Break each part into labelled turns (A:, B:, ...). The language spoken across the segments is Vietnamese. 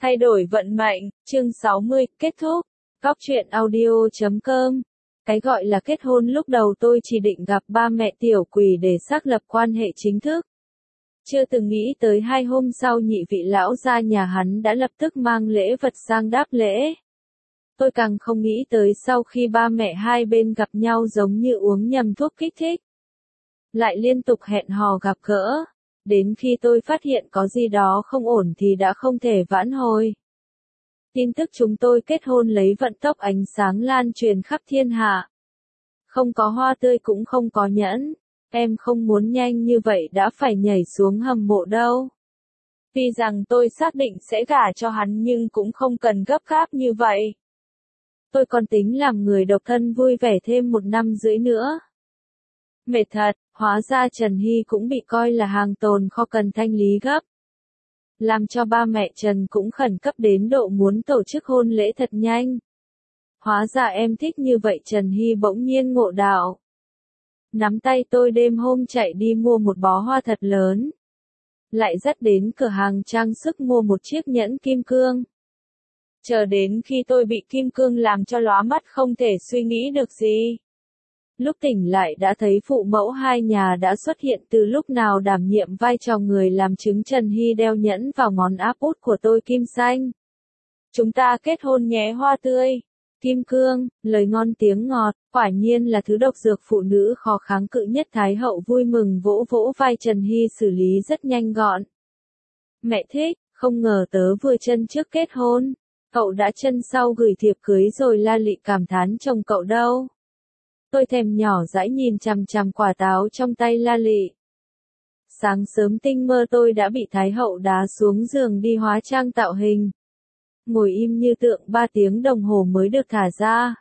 A: Thay đổi vận mệnh, chương 60, kết thúc. Góc truyện audio.com. Cái gọi là kết hôn lúc đầu tôi chỉ định gặp ba mẹ tiểu quỷ để xác lập quan hệ chính thức. Chưa từng nghĩ tới 2 hôm sau nhị vị lão ra nhà hắn đã lập tức mang lễ vật sang đáp lễ. Tôi càng không nghĩ tới sau khi ba mẹ hai bên gặp nhau giống như uống nhầm thuốc kích thích. Lại liên tục hẹn hò gặp gỡ. Đến khi tôi phát hiện có gì đó không ổn thì đã không thể vãn hồi. Tin tức chúng tôi kết hôn lấy vận tốc ánh sáng lan truyền khắp thiên hạ. Không có hoa tươi cũng không có nhẫn. Em không muốn nhanh như vậy đã phải nhảy xuống hầm mộ đâu. Tuy rằng tôi xác định sẽ gả cho hắn nhưng cũng không cần gấp gáp như vậy. Tôi còn tính làm người độc thân vui vẻ thêm 1 năm rưỡi nữa. Mệt thật, hóa ra Trần Hy cũng bị coi là hàng tồn kho cần thanh lý gấp. Làm cho ba mẹ Trần cũng khẩn cấp đến độ muốn tổ chức hôn lễ thật nhanh. Hóa ra em thích như vậy Trần Hy bỗng nhiên ngộ đạo. Nắm tay tôi đêm hôm chạy đi mua một bó hoa thật lớn. Lại dắt đến cửa hàng trang sức mua một chiếc nhẫn kim cương. Chờ đến khi tôi bị kim cương làm cho lóa mắt không thể suy nghĩ được gì. Lúc tỉnh lại đã thấy phụ mẫu hai nhà đã xuất hiện từ lúc nào đảm nhiệm vai trò người làm chứng. Trần Hy đeo nhẫn vào ngón áp út của tôi kim xanh. Chúng ta kết hôn nhé hoa tươi. Kim cương, lời ngon tiếng ngọt, quả nhiên là thứ độc dược phụ nữ khó kháng cự nhất. Thái hậu vui mừng vỗ vỗ vai Trần Hy xử lý rất nhanh gọn. Mẹ thích, không ngờ tớ vừa chân trước kết hôn. Cậu đã chân sau gửi thiệp cưới rồi. La Lị cảm thán chồng cậu đâu. Tôi thèm nhỏ dãi nhìn chằm chằm quả táo trong tay La Lị. Sáng sớm tinh mơ tôi đã bị Thái hậu đá xuống giường đi hóa trang tạo hình. Ngồi im như tượng 3 tiếng đồng hồ mới được thả ra.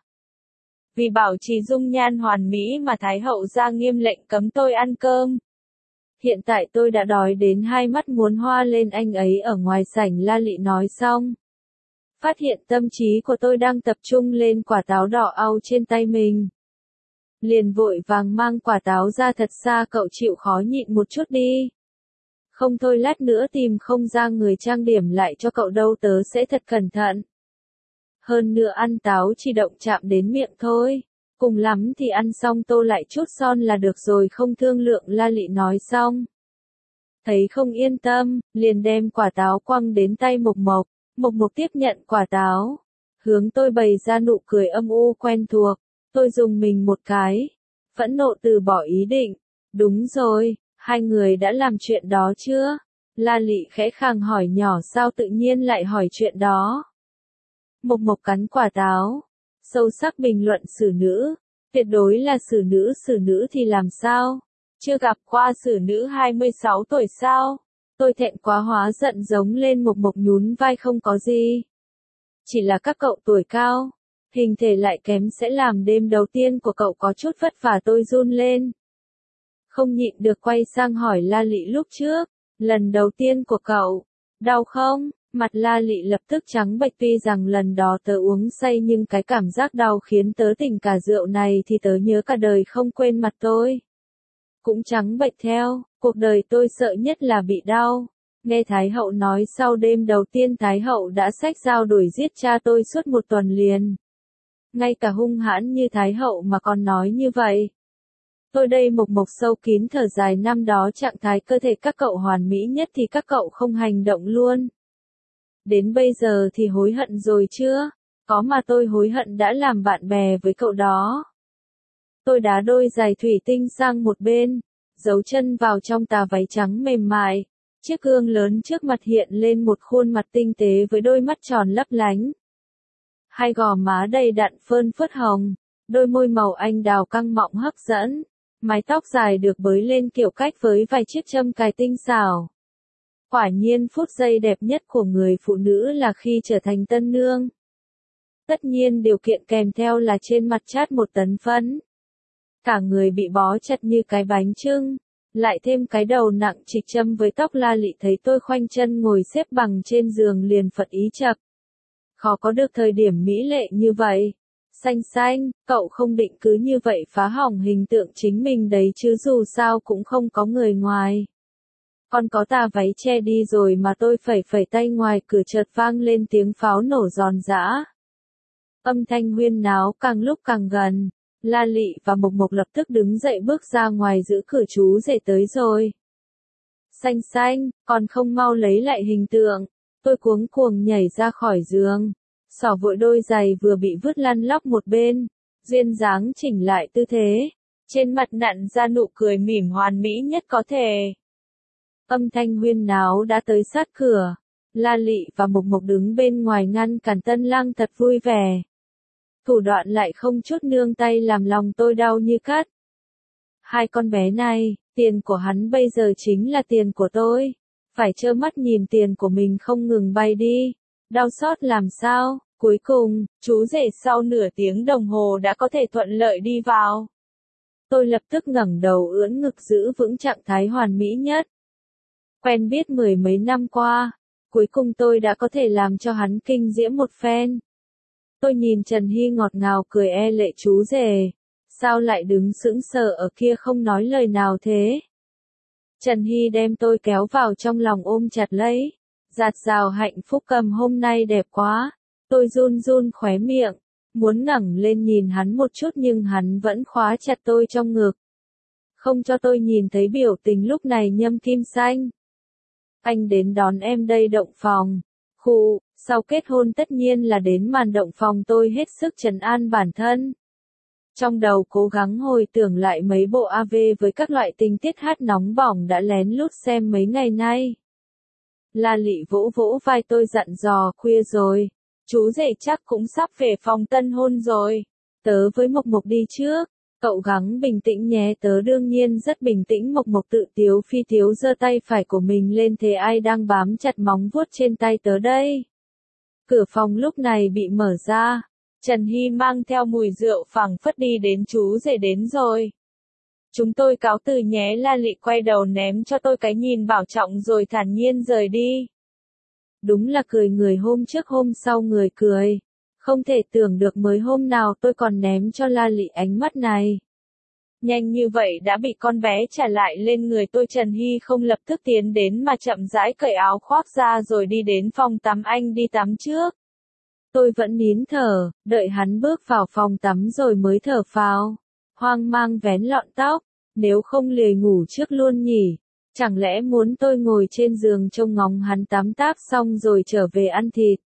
A: Vì bảo trì dung nhan hoàn mỹ mà Thái hậu ra nghiêm lệnh cấm tôi ăn cơm. Hiện tại tôi đã đói đến 2 mắt muốn hoa lên. Anh ấy ở ngoài sảnh. La Lị nói xong. Phát hiện tâm trí của tôi đang tập trung lên quả táo đỏ au trên tay mình. Liền vội vàng mang quả táo ra thật xa. Cậu chịu khó nhịn một chút đi. Không thôi lát nữa tìm không ra người trang điểm lại cho cậu đâu, tớ sẽ thật cẩn thận. Hơn nữa ăn táo chỉ động chạm đến miệng thôi. Cùng lắm thì ăn xong tô lại chút son là được rồi, không thương lượng. La Lị nói xong. Thấy không yên tâm, liền đem quả táo quăng đến tay Mộc Mộc. Mộc Mộc tiếp nhận quả táo. Hướng tôi bày ra nụ cười âm u quen thuộc. Tôi dùng mình một cái. Phẫn nộ từ bỏ ý định. Đúng rồi, hai người đã làm chuyện đó chưa? La Lị khẽ khàng hỏi nhỏ, sao tự nhiên lại hỏi chuyện đó? Mộc Mộc cắn quả táo. Sâu sắc bình luận xử nữ. Tuyệt đối là xử nữ thì làm sao? Chưa gặp qua xử nữ 26 tuổi sao? Tôi thẹn quá hóa giận giống lên. Mộc Mộc nhún vai, không có gì. Chỉ là các cậu tuổi cao. Hình thể lại kém sẽ làm đêm đầu tiên của cậu có chút vất vả. Tôi run lên. Không nhịn được quay sang hỏi La Lị, lúc trước, lần đầu tiên của cậu, đau không? Mặt La Lị lập tức trắng bệch. Tuy rằng lần đó tớ uống say nhưng cái cảm giác đau khiến tớ tỉnh cả rượu này thì tớ nhớ cả đời không quên. Mặt tôi cũng trắng bệch theo. Cuộc đời tôi sợ nhất là bị đau. Nghe Thái hậu nói sau đêm đầu tiên Thái hậu đã xách dao đuổi giết cha tôi suốt 1 tuần liền. Ngay cả hung hãn như Thái hậu mà còn nói như vậy. Tôi đây. Mộc Mộc sâu kín thở dài, năm đó trạng thái cơ thể các cậu hoàn mỹ nhất thì các cậu không hành động luôn. Đến bây giờ thì hối hận rồi chưa? Có mà tôi hối hận đã làm bạn bè với cậu đó. Tôi đá đôi giày thủy tinh sang một bên, giấu chân vào trong tà váy trắng mềm mại. Chiếc gương lớn trước mặt hiện lên một khuôn mặt tinh tế với đôi mắt tròn lấp lánh. Hai gò má đầy đặn phơn phớt hồng, đôi môi màu anh đào căng mọng hấp dẫn. Mái tóc dài được bới lên kiểu cách với vài chiếc châm cài tinh xảo. Quả nhiên phút giây đẹp nhất của người phụ nữ là khi trở thành tân nương. Tất nhiên điều kiện kèm theo là trên mặt chát 1 tấn phấn. Cả người bị bó chặt như cái bánh chưng. Lại thêm cái đầu nặng trịch châm với tóc. La Lị thấy tôi khoanh chân ngồi xếp bằng trên giường liền phật ý chập. Khó có được thời điểm mỹ lệ như vậy. Xanh xanh, cậu không định cứ như vậy phá hỏng hình tượng chính mình đấy chứ, dù sao cũng không có người ngoài. Con có tà váy che đi rồi mà tôi phẩy phẩy tay ngoài cửa chợt vang lên tiếng pháo nổ giòn giã. Âm thanh huyên náo càng lúc càng gần. La Lị và Mộc Mộc lập tức đứng dậy bước ra ngoài giữ cửa chú rể tới rồi. Xanh xanh, còn không mau lấy lại hình tượng. Tôi cuống cuồng nhảy ra khỏi giường. Xỏ vội đôi giày vừa bị vứt lăn lóc một bên. Duyên dáng chỉnh lại tư thế. Trên mặt nặn ra nụ cười mỉm hoàn mỹ nhất có thể. Âm thanh huyên náo đã tới sát cửa. La Lị và Mộc Mộc đứng bên ngoài ngăn cản Tân Lăng thật vui vẻ. Thủ đoạn lại không chút nương tay làm lòng tôi đau như cắt. Hai con bé này, tiền của hắn bây giờ chính là tiền của tôi. Phải trơ mắt nhìn tiền của mình không ngừng bay đi. Đau xót làm sao, cuối cùng, chú rể sau nửa tiếng đồng hồ đã có thể thuận lợi đi vào. Tôi lập tức ngẩng đầu ưỡn ngực giữ vững trạng thái hoàn mỹ nhất. Quen biết mười mấy năm qua, cuối cùng tôi đã có thể làm cho hắn kinh diễm một phen. Tôi nhìn Trần Hy ngọt ngào cười e lệ chú rể. Sao lại đứng sững sờ ở kia không nói lời nào thế? Trần Hy đem tôi kéo vào trong lòng ôm chặt lấy. Dạt dào hạnh phúc cầm hôm nay đẹp quá. Tôi run run khóe miệng. Muốn ngẩng lên nhìn hắn một chút nhưng hắn vẫn khóa chặt tôi trong ngực. Không cho tôi nhìn thấy biểu tình lúc này Nhâm Kim Xanh. Anh đến đón em đây động phòng. Khụ, sau kết hôn tất nhiên là đến màn động phòng tôi hết sức trấn an bản thân. Trong đầu cố gắng hồi tưởng lại mấy bộ AV với các loại tình tiết hát nóng bỏng đã lén lút xem mấy ngày nay. La Lị vỗ vỗ vai tôi dặn dò khuya rồi. Chú rể chắc cũng sắp về phòng tân hôn rồi. Tớ với Mộc Mộc đi trước. Cậu gắng bình tĩnh nhé, tớ đương nhiên rất bình tĩnh. Mộc Mộc tự tiếu phi tiếu giơ tay phải của mình lên thế ai đang bám chặt móng vuốt trên tay tớ đây. Cửa phòng lúc này bị mở ra. Trần Hy mang theo mùi rượu phảng phất đi đến chú rể đến rồi. Chúng tôi cáo từ nhé. La Lị quay đầu ném cho tôi cái nhìn bảo trọng rồi thản nhiên rời đi. Đúng là cười người hôm trước hôm sau người cười. Không thể tưởng được mới hôm nào tôi còn ném cho La Lị ánh mắt này. Nhanh như vậy đã bị con bé trả lại lên người tôi. Trần Hy không lập tức tiến đến mà chậm rãi cởi áo khoác ra rồi đi đến phòng tắm. Anh đi tắm trước. Tôi vẫn nín thở, đợi hắn bước vào phòng tắm rồi mới thở phào. Hoang mang vén lọn tóc, nếu không lười ngủ trước luôn nhỉ. Chẳng lẽ muốn tôi ngồi trên giường trông ngóng hắn tắm táp xong rồi trở về ăn thịt.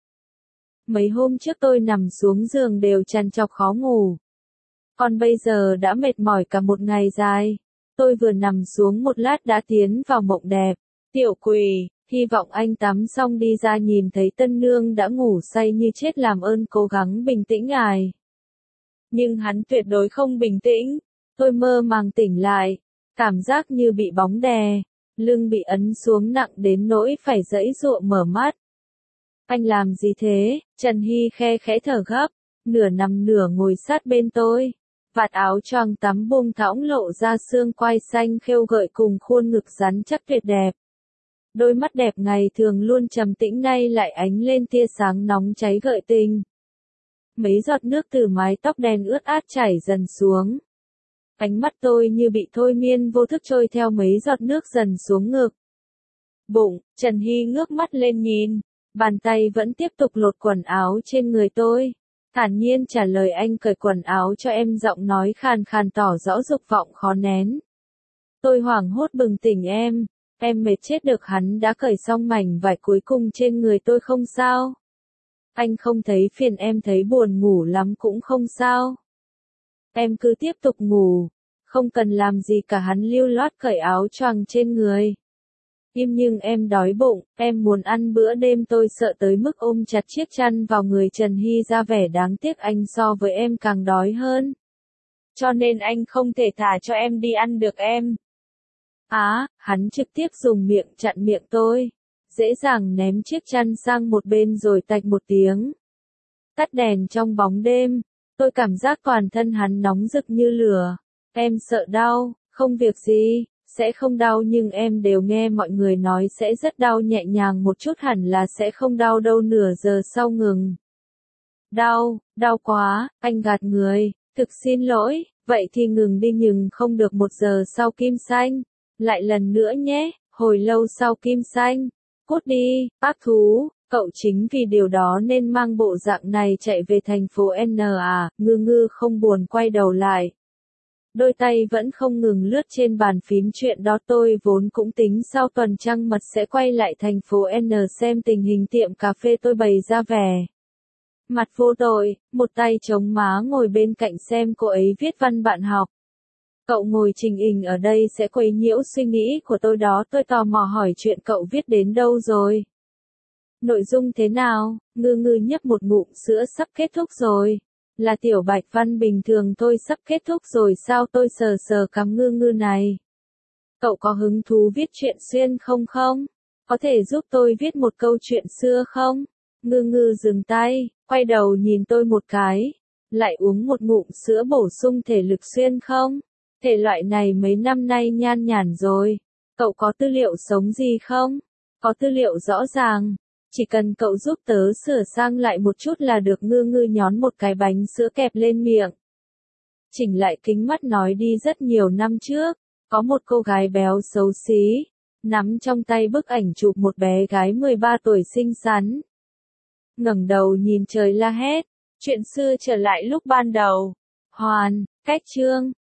A: Mấy hôm trước tôi nằm xuống giường đều trằn trọc khó ngủ. Còn bây giờ đã mệt mỏi cả một ngày dài. Tôi vừa nằm xuống một lát đã tiến vào mộng đẹp. Tiểu Quỳ, hy vọng anh tắm xong đi ra nhìn thấy tân nương đã ngủ say như chết làm ơn cố gắng bình tĩnh ngài. Nhưng hắn tuyệt đối không bình tĩnh. Tôi mơ màng tỉnh lại. Cảm giác như bị bóng đè. Lưng bị ấn xuống nặng đến nỗi phải giãy giụa mở mắt. Anh làm gì thế? Trần Hy khe khẽ thở gấp. Nửa nằm nửa ngồi sát bên tôi. Vạt áo choàng tắm buông thõng lộ ra xương quai xanh khêu gợi cùng khuôn ngực rắn chắc tuyệt đẹp. Đôi mắt đẹp ngày thường luôn trầm tĩnh nay lại ánh lên tia sáng nóng cháy gợi tình. Mấy giọt nước từ mái tóc đen ướt át chảy dần xuống. Ánh mắt tôi như bị thôi miên vô thức trôi theo mấy giọt nước dần xuống ngực. Bụng, Trần Hy ngước mắt lên nhìn. Bàn tay vẫn tiếp tục lột quần áo trên người tôi. Thản nhiên trả lời anh cởi quần áo cho em, giọng nói khàn khàn tỏ rõ dục vọng khó nén. Tôi hoảng hốt bừng tỉnh em mệt chết được. Hắn đã cởi xong mảnh vải cuối cùng trên người tôi không sao. Anh không thấy phiền em thấy buồn ngủ lắm cũng không sao. Em cứ tiếp tục ngủ, không cần làm gì cả. Hắn lưu loát cởi áo choàng trên người. Im nhưng em đói bụng, em muốn ăn bữa đêm. Tôi sợ tới mức ôm chặt chiếc chăn vào người Trần Hy ra vẻ đáng tiếc anh so với em càng đói hơn. Cho nên anh không thể thả cho em đi ăn được em. Hắn trực tiếp dùng miệng chặn miệng tôi. Dễ dàng ném chiếc chăn sang một bên rồi tạch một tiếng. Tắt đèn trong bóng đêm. Tôi cảm giác toàn thân hắn nóng rực như lửa. Em sợ đau, không việc gì. Sẽ không đau nhưng em đều nghe mọi người nói sẽ rất đau, nhẹ nhàng một chút hẳn là sẽ không đau đâu. Nửa giờ sau ngừng. Đau quá, anh gạt người, thực xin lỗi, vậy thì ngừng đi nhưng không được. 1 giờ sau Kim Xanh, lại lần nữa nhé, Hồi lâu sau Kim Xanh, cút đi, ác thú, cậu chính vì điều đó nên mang bộ dạng này chạy về thành phố N à, Ngư Ngư không buồn quay đầu lại. Đôi tay vẫn không ngừng lướt trên bàn phím, chuyện đó tôi vốn cũng tính sau tuần trăng mật sẽ quay lại thành phố N xem tình hình tiệm cà phê tôi bày ra vẻ mặt vô tội, một tay chống má ngồi bên cạnh xem cô ấy viết văn bạn học. Cậu ngồi trình hình ở đây sẽ quấy nhiễu suy nghĩ của tôi đó, tôi tò mò hỏi chuyện cậu viết đến đâu rồi. Nội dung thế nào? Ngư Ngư nhấp một ngụm sữa, sắp kết thúc rồi. Là tiểu bạch văn bình thường thôi, sắp kết thúc rồi sao? Tôi sờ sờ cằm Ngư Ngư này. Cậu có hứng thú viết chuyện xuyên không không? Có thể giúp tôi viết một câu chuyện xưa không? Ngư Ngư dừng tay, quay đầu nhìn tôi một cái. Lại uống một ngụm sữa bổ sung thể lực xuyên không? Thể loại này mấy năm nay nhan nhản rồi. Cậu có tư liệu sống gì không? Có tư liệu rõ ràng. Chỉ cần cậu giúp tớ sửa sang lại một chút là được. Ngư Ngư nhón một cái bánh sữa kẹp lên miệng. Chỉnh lại kính mắt nói đi, rất nhiều năm trước, có một cô gái béo xấu xí, nắm trong tay bức ảnh chụp một bé gái 13 tuổi xinh xắn. Ngẩng đầu nhìn trời la hét, chuyện xưa trở lại lúc ban đầu. Hoàn, cách chương.